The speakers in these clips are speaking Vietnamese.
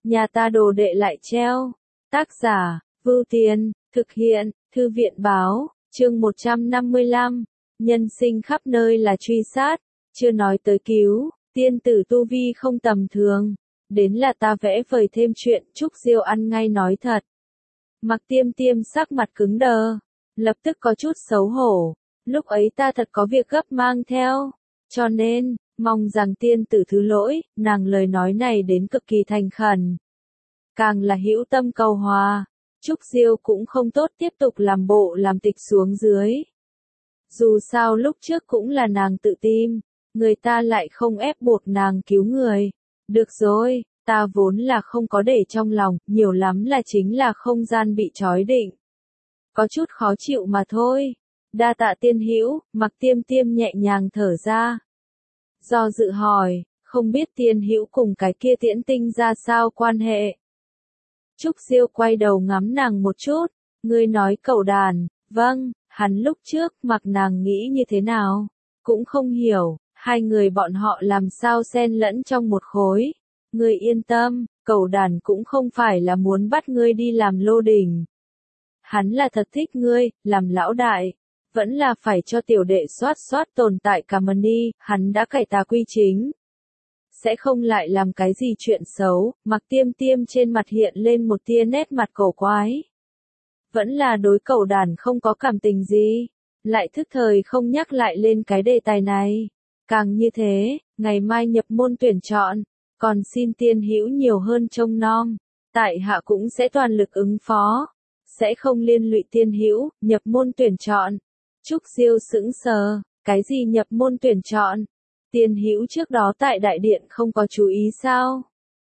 nhà ta đồ đệ lại treo. Tác giả, Vưu Tiền, thực hiện, Thư viện báo, chương 155, nhân sinh khắp nơi là truy sát, chưa nói tới cứu, tiên tử tu vi không tầm thường, đến là ta vẽ vời thêm chuyện, Trúc Diêu ăn ngay nói thật. Mặc Tiêm Tiêm sắc mặt cứng đờ, lập tức có chút xấu hổ, lúc ấy ta thật có việc gấp mang theo, cho nên, mong rằng tiên tử thứ lỗi, nàng lời nói này đến cực kỳ thành khẩn. Càng là hữu tâm cầu hòa, Trúc Diêu cũng không tốt tiếp tục làm bộ làm tịch xuống dưới. Dù sao lúc trước cũng là nàng tự tìm, người ta lại không ép buộc nàng cứu người. Được rồi, ta vốn là không có để trong lòng, nhiều lắm là chính là không gian bị trói định. Có chút khó chịu mà thôi. Đa tạ tiên hữu, Mặc Tiêm Tiêm nhẹ nhàng thở ra. Do dự hỏi, không biết tiên hữu cùng cái kia Tiễn Tinh ra sao quan hệ. Trúc Diêu quay đầu ngắm nàng một chút, ngươi nói cẩu đàn, vâng, hắn lúc trước mặc nàng nghĩ như thế nào, cũng không hiểu, hai người bọn họ làm sao xen lẫn trong một khối. Ngươi yên tâm, cẩu đàn cũng không phải là muốn bắt ngươi đi làm lô đình. Hắn là thật thích ngươi, làm lão đại, vẫn là phải cho tiểu đệ soát tồn tại cả money, hắn đã cải tà quy chính. Sẽ không lại làm cái gì chuyện xấu, Mặc Tiêm Tiêm trên mặt hiện lên một tia nét mặt cổ quái. Vẫn là đối cẩu đàn không có cảm tình gì, lại thức thời không nhắc lại lên cái đề tài này. Càng như thế, ngày mai nhập môn tuyển chọn, còn xin tiên hữu nhiều hơn trông nom, tại hạ cũng sẽ toàn lực ứng phó, sẽ không liên lụy tiên hữu, nhập môn tuyển chọn. Trúc Diêu sững sờ, cái gì nhập môn tuyển chọn? Tiên hữu trước đó tại đại điện không có chú ý sao?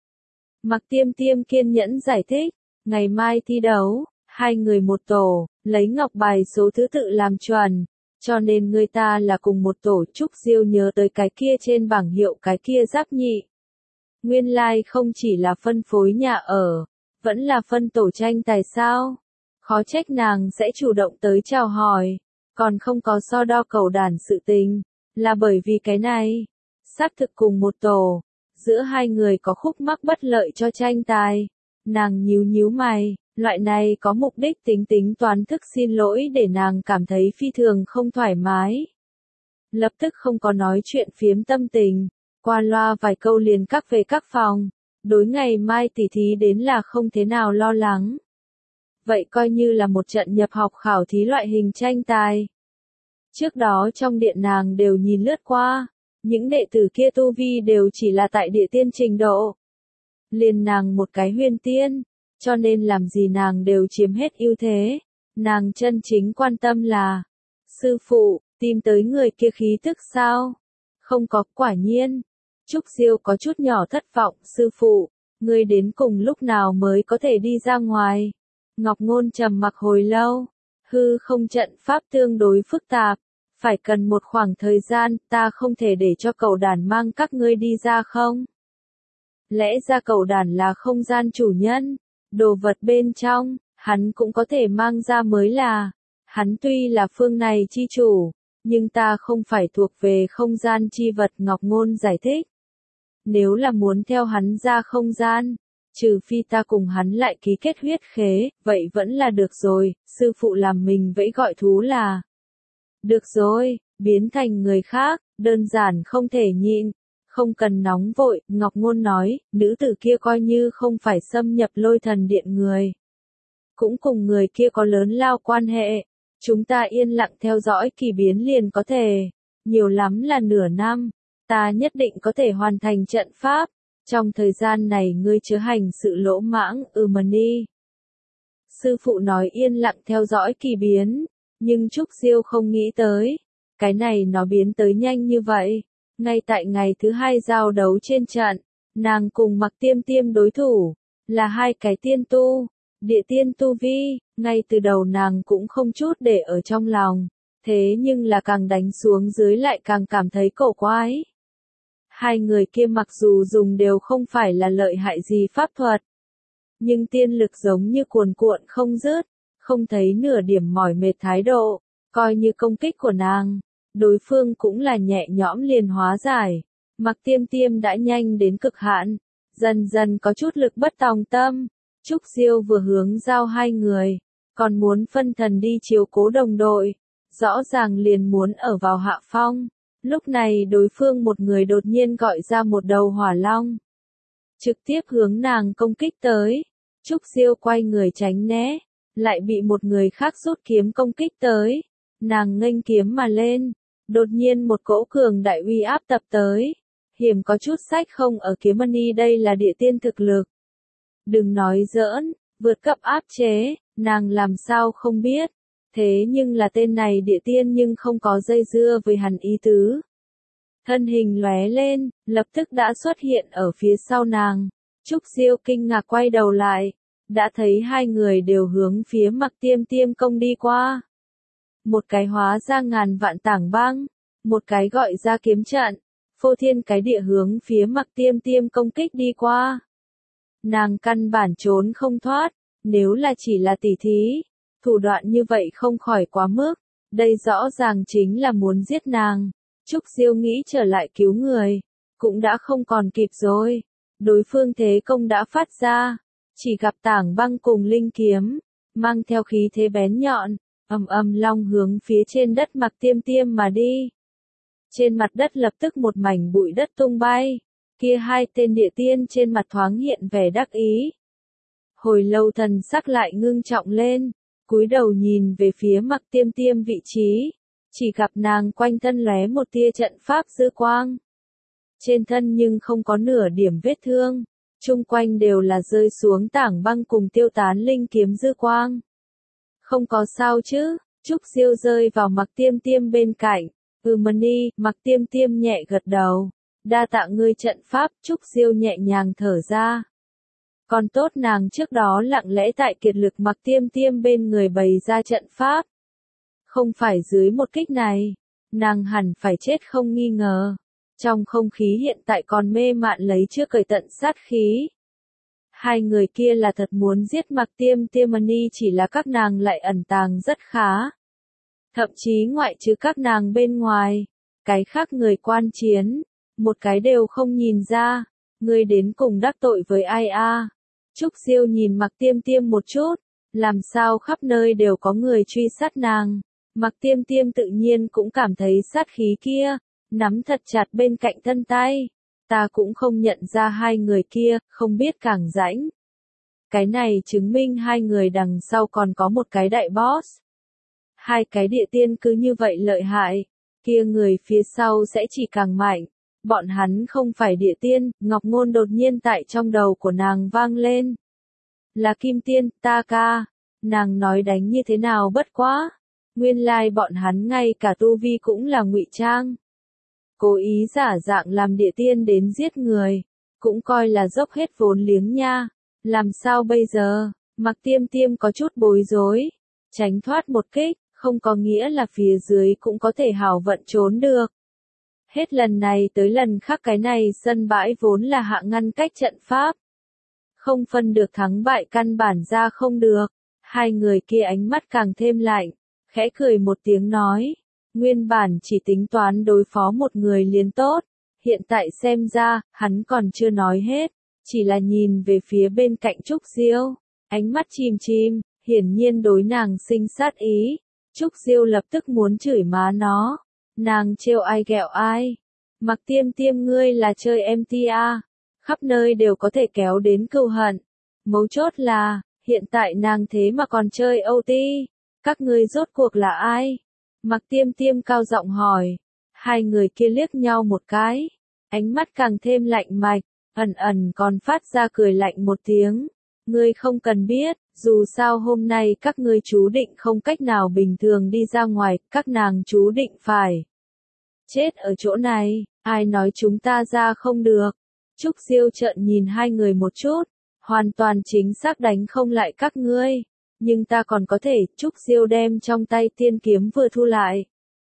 Mặc Tiêm Tiêm kiên nhẫn giải thích, ngày mai thi đấu, hai người một tổ, lấy ngọc bài số thứ tự làm chuẩn, cho nên người ta là cùng một tổ. Trúc Diêu nhớ tới cái kia trên bảng hiệu cái kia giáp nhị. Nguyên lai không chỉ là phân phối nhà ở, vẫn là phân tổ tranh tài sao? Khó trách nàng sẽ chủ động tới chào hỏi, còn không có so đo cẩu đàn sự tình, là bởi vì cái này. Xác thực cùng một tổ, giữa hai người có khúc mắc bất lợi cho tranh tài. Nàng nhíu mày, loại này có mục đích tính toán thức xin lỗi để nàng cảm thấy phi thường không thoải mái. Lập tức không có nói chuyện phiếm tâm tình, qua loa vài câu liền các về các phòng, đối ngày mai tỉ thí đến là không thế nào lo lắng. Vậy coi như là một trận nhập học khảo thí loại hình tranh tài. Trước đó trong điện nàng đều nhìn lướt qua, những đệ tử kia tu vi đều chỉ là tại địa tiên trình độ. Liền nàng một cái huyền tiên, cho nên làm gì nàng đều chiếm hết ưu thế. Nàng chân chính quan tâm là, sư phụ, tìm tới người kia khí tức sao? Không có, quả nhiên. Trúc Diêu có chút nhỏ thất vọng, sư phụ, ngươi đến cùng lúc nào mới có thể đi ra ngoài? Ngọc Ngôn trầm mặc hồi lâu, hư không trận pháp tương đối phức tạp, phải cần một khoảng thời gian, ta không thể để cho cẩu đàn mang các ngươi đi ra không? Lẽ ra cẩu đàn là không gian chủ nhân, đồ vật bên trong, hắn cũng có thể mang ra mới là. Hắn tuy là phương này chi chủ, nhưng ta không phải thuộc về không gian chi vật. Ngọc Ngôn giải thích. Nếu là muốn theo hắn ra không gian, trừ phi ta cùng hắn lại ký kết huyết khế, vậy vẫn là được rồi, sư phụ làm mình vẫy gọi thú là. Được rồi, biến thành người khác, đơn giản không thể nhịn, không cần nóng vội, Ngọc Ngôn nói, nữ tử kia coi như không phải xâm nhập Lôi Thần Điện người. Cũng cùng người kia có lớn lao quan hệ, chúng ta yên lặng theo dõi kỳ biến liền có thể, nhiều lắm là nửa năm, ta nhất định có thể hoàn thành trận pháp, trong thời gian này ngươi chớ hành sự lỗ mãng, money. Sư phụ nói yên lặng theo dõi kỳ biến. Nhưng Trúc Diêu không nghĩ tới, cái này nó biến tới nhanh như vậy. Ngay tại ngày thứ hai giao đấu trên trận, nàng cùng Mặc Tiêm Tiêm đối thủ, là hai cái tiên tu, địa tiên tu vi, ngay từ đầu nàng cũng không chút để ở trong lòng, thế nhưng là càng đánh xuống dưới lại càng cảm thấy cổ quái. Hai người kia mặc dù dùng đều không phải là lợi hại gì pháp thuật, nhưng tiên lực giống như cuồn cuộn không dứt. Không thấy nửa điểm mỏi mệt thái độ, coi như công kích của nàng, đối phương cũng là nhẹ nhõm liền hóa giải. Mặc Tiêm Tiêm đã nhanh đến cực hạn, Dần dần có chút lực bất tòng tâm, Trúc Diêu vừa hướng giao hai người, còn muốn phân thần đi chiếu cố đồng đội, rõ ràng liền muốn ở vào hạ phong. Lúc này đối phương một người đột nhiên gọi ra một đầu hỏa long, trực tiếp hướng nàng công kích tới. Trúc Diêu quay người tránh né, lại bị một người khác rút kiếm công kích tới. Nàng nghênh kiếm mà lên, đột nhiên một cỗ cường đại uy áp tập tới. Hiểm có chút sách không ở kiếm mani, đây là địa tiên thực lực. Đừng nói giỡn, vượt cấp áp chế, nàng làm sao không biết. Thế nhưng là tên này địa tiên nhưng không có dây dưa với hắn ý tứ. Thân hình lóe lên, lập tức đã xuất hiện ở phía sau nàng. Trúc Diêu kinh ngạc quay đầu lại, đã thấy hai người đều hướng phía Mặc Tiêm Tiêm công đi qua. Một cái hóa ra ngàn vạn tảng băng, một cái gọi ra kiếm trận, phô thiên cái địa hướng phía Mặc Tiêm Tiêm công kích đi qua. Nàng căn bản trốn không thoát, nếu là chỉ là tỉ thí, thủ đoạn như vậy không khỏi quá mức, đây rõ ràng chính là muốn giết nàng. Trúc Diêu nghĩ trở lại cứu người, cũng đã không còn kịp rồi. Đối phương thế công đã phát ra, chỉ gặp tảng băng cùng linh kiếm, mang theo khí thế bén nhọn, ầm ầm long hướng phía trên đất Mặc Tiêm Tiêm mà đi. Trên mặt đất lập tức một mảnh bụi đất tung bay, kia hai tên địa tiên trên mặt thoáng hiện vẻ đắc ý. Hồi lâu thần sắc lại ngưng trọng lên, cúi đầu nhìn về phía Mặc Tiêm Tiêm vị trí, chỉ gặp nàng quanh thân lóe một tia trận pháp dư quang. Trên thân nhưng không có nửa điểm vết thương, chung quanh đều là rơi xuống tảng băng cùng tiêu tán linh kiếm dư quang. Không có sao chứ? Trúc Diêu rơi vào Mặc Tiêm Tiêm bên cạnh. Mani, Mặc Tiêm Tiêm nhẹ gật đầu. Đa tạ ngươi trận pháp. Trúc Diêu nhẹ nhàng thở ra. Còn tốt nàng trước đó lặng lẽ tại kiệt lực Mặc Tiêm Tiêm bên người bày ra trận pháp. Không phải dưới một kích này, nàng hẳn phải chết không nghi ngờ. Trong không khí hiện tại còn mê mạn lấy chưa cởi tận sát khí. Hai người kia là thật muốn giết Mặc Tiêm Tiêm Mani, chỉ là các nàng lại ẩn tàng rất khá. Thậm chí ngoại trừ các nàng bên ngoài, cái khác người quan chiến, một cái đều không nhìn ra. Ngươi đến cùng đắc tội với ai a? Trúc Diêu nhìn Mặc Tiêm Tiêm một chút, làm sao khắp nơi đều có người truy sát nàng. Mặc Tiêm Tiêm tự nhiên cũng cảm thấy sát khí kia, nắm thật chặt bên cạnh thân tay. Ta cũng không nhận ra hai người kia, không biết càng rãnh. Cái này chứng minh hai người đằng sau còn có một cái đại boss. Hai cái địa tiên cứ như vậy lợi hại, kia người phía sau sẽ chỉ càng mạnh. Bọn hắn không phải địa tiên, ngọc ngôn đột nhiên tại trong đầu của nàng vang lên. Là kim tiên, ta ca. Nàng nói đánh như thế nào bất quá. Nguyên lai bọn hắn ngay cả tu vi cũng là ngụy trang. Cố ý giả dạng làm địa tiên đến giết người, cũng coi là dốc hết vốn liếng nha. Làm sao bây giờ? Mặc Tiêm Tiêm có chút bối rối. Tránh thoát một kích, không có nghĩa là phía dưới cũng có thể hảo vận trốn được. Hết lần này tới lần khác cái này sân bãi vốn là hạ ngăn cách trận pháp. Không phân được thắng bại, căn bản ra không được. Hai người kia ánh mắt càng thêm lạnh, khẽ cười một tiếng nói. Nguyên bản chỉ tính toán đối phó một người liền tốt. Hiện tại xem ra, hắn còn chưa nói hết. Chỉ là nhìn về phía bên cạnh Trúc Diêu. Ánh mắt chìm chìm, hiển nhiên đối nàng sinh sát ý. Trúc Diêu lập tức muốn chửi má nó. Nàng trêu ai ghẹo ai. Mặc Tiêm Tiêm, ngươi là chơi MTA. Khắp nơi đều có thể kéo đến cừu hận. Mấu chốt là, hiện tại nàng thế mà còn chơi OT. Các ngươi rốt cuộc là ai? Mặc Tiêm Tiêm cao giọng hỏi. Hai người kia liếc nhau một cái. Ánh mắt càng thêm lạnh mạch, ẩn ẩn còn phát ra cười lạnh một tiếng. Ngươi không cần biết, dù sao hôm nay các ngươi chú định không cách nào bình thường đi ra ngoài, các nàng chú định phải chết ở chỗ này, ai nói chúng ta ra không được. Trúc Diêu trợn nhìn hai người một chút, hoàn toàn chính xác đánh không lại các ngươi, nhưng ta còn có thể. Trúc Diêu đem trong tay tiên kiếm vừa thu lại,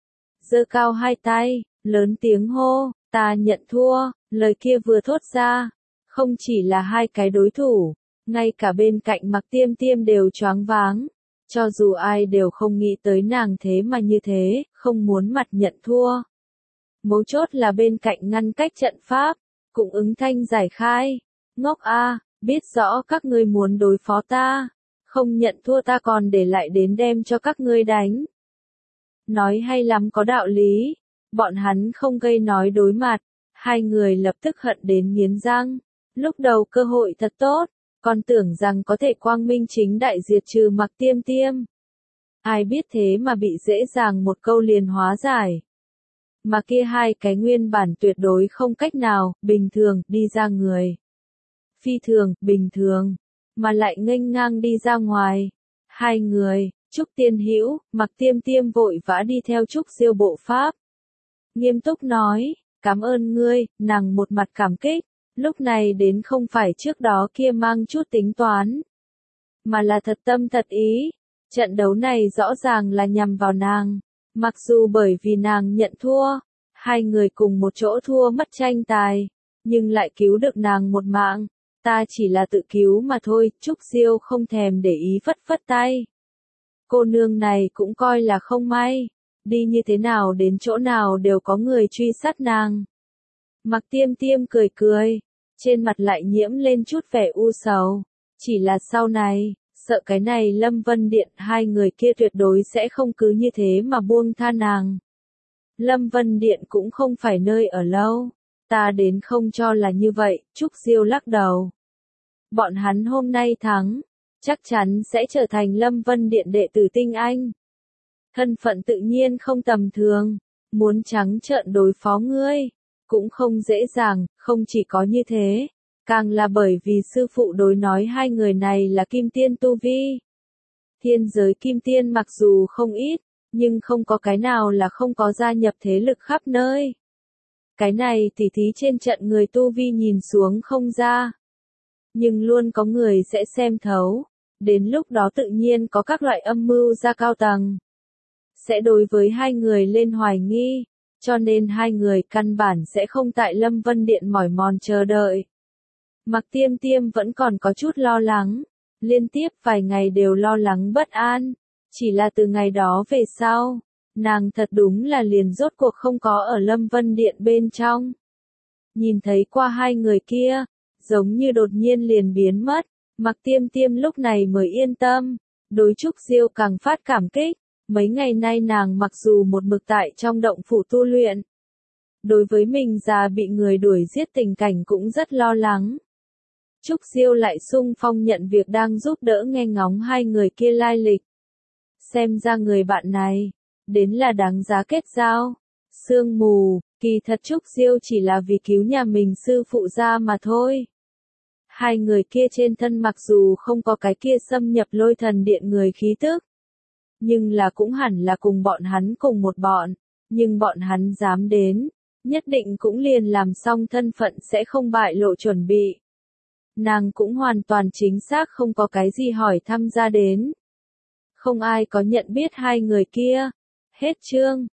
giơ cao hai tay, lớn tiếng hô, ta nhận thua. Lời kia vừa thốt ra, không chỉ là hai cái đối thủ, ngay cả bên cạnh Mặc Tiêm Tiêm đều choáng váng. Cho dù ai đều không nghĩ tới nàng thế mà như thế, không muốn mặt nhận thua. Mấu chốt là bên cạnh ngăn cách trận pháp, cũng ứng thanh giải khai. Ngốc a, biết rõ các ngươi muốn đối phó ta, không nhận thua ta còn để lại đến đem cho các ngươi đánh. Nói hay lắm có đạo lý, bọn hắn không gây nói đối mặt, hai người lập tức hận đến nghiến răng. Lúc đầu cơ hội thật tốt, còn tưởng rằng có thể quang minh chính đại diệt trừ Mạc Tiêm Tiêm. Ai biết thế mà bị dễ dàng một câu liền hóa giải. Mà kia hai cái nguyên bản tuyệt đối không cách nào, bình thường, đi ra người. Phi thường, bình thường, mà lại nghênh ngang đi ra ngoài. Hai người, Trúc Tiên Hữu, Mạc Tiêm Tiêm vội vã đi theo Trúc Diêu bộ pháp. Nghiêm túc nói, cảm ơn ngươi, nàng một mặt cảm kích, lúc này đến không phải trước đó kia mang chút tính toán, mà là thật tâm thật ý. Trận đấu này rõ ràng là nhằm vào nàng, mặc dù bởi vì nàng nhận thua, hai người cùng một chỗ thua mất tranh tài, nhưng lại cứu được nàng một mạng. Ta chỉ là tự cứu mà thôi, Trúc Diêu không thèm để ý phất phất tay. Cô nương này cũng coi là không may, đi như thế nào đến chỗ nào đều có người truy sát nàng. Mạc Tiêm Tiêm cười cười, trên mặt lại nhiễm lên chút vẻ u sầu, chỉ là sau này, sợ cái này Lâm Vân Điện hai người kia tuyệt đối sẽ không cứ như thế mà buông tha nàng. Lâm Vân Điện cũng không phải nơi ở lâu, ta đến không cho là như vậy, Trúc Diêu lắc đầu. Bọn hắn hôm nay thắng, chắc chắn sẽ trở thành Lâm Vân Điện đệ tử tinh anh. Thân phận tự nhiên không tầm thường, muốn trắng trợn đối phó ngươi, cũng không dễ dàng, không chỉ có như thế, càng là bởi vì sư phụ đối nói hai người này là kim tiên tu vi. Thiên giới kim tiên mặc dù không ít, nhưng không có cái nào là không có gia nhập thế lực khắp nơi. Cái này tỉ thí trên trận người tu vi nhìn xuống không ra, nhưng luôn có người sẽ xem thấu, đến lúc đó tự nhiên có các loại âm mưu ra cao tầng, sẽ đối với hai người lên hoài nghi, cho nên hai người căn bản sẽ không tại Lâm Vân Điện mỏi mòn chờ đợi. Mạc Tiêm Tiêm vẫn còn có chút lo lắng, liên tiếp vài ngày đều lo lắng bất an, chỉ là từ ngày đó về sau, nàng thật đúng là liền rốt cuộc không có ở Lâm Vân Điện bên trong. Nhìn thấy qua hai người kia, giống như đột nhiên liền biến mất, Mạc Tiêm Tiêm lúc này mới yên tâm, đối Trúc Diêu càng phát cảm kích. Mấy ngày nay nàng mặc dù một mực tại trong động phủ tu luyện, đối với mình già bị người đuổi giết tình cảnh cũng rất lo lắng. Trúc Diêu lại sung phong nhận việc đang giúp đỡ nghe ngóng hai người kia lai lịch. Xem ra người bạn này, đến là đáng giá kết giao. Sương mù, kỳ thật Trúc Diêu chỉ là vì cứu nhà mình sư phụ ra mà thôi. Hai người kia trên thân mặc dù không có cái kia xâm nhập Lôi Thần Điện người khí tức, nhưng là cũng hẳn là cùng bọn hắn cùng một bọn, nhưng bọn hắn dám đến, nhất định cũng liền làm xong thân phận sẽ không bại lộ chuẩn bị. Nàng cũng hoàn toàn chính xác không có cái gì hỏi thăm ra đến. Không ai có nhận biết hai người kia. Hết chương.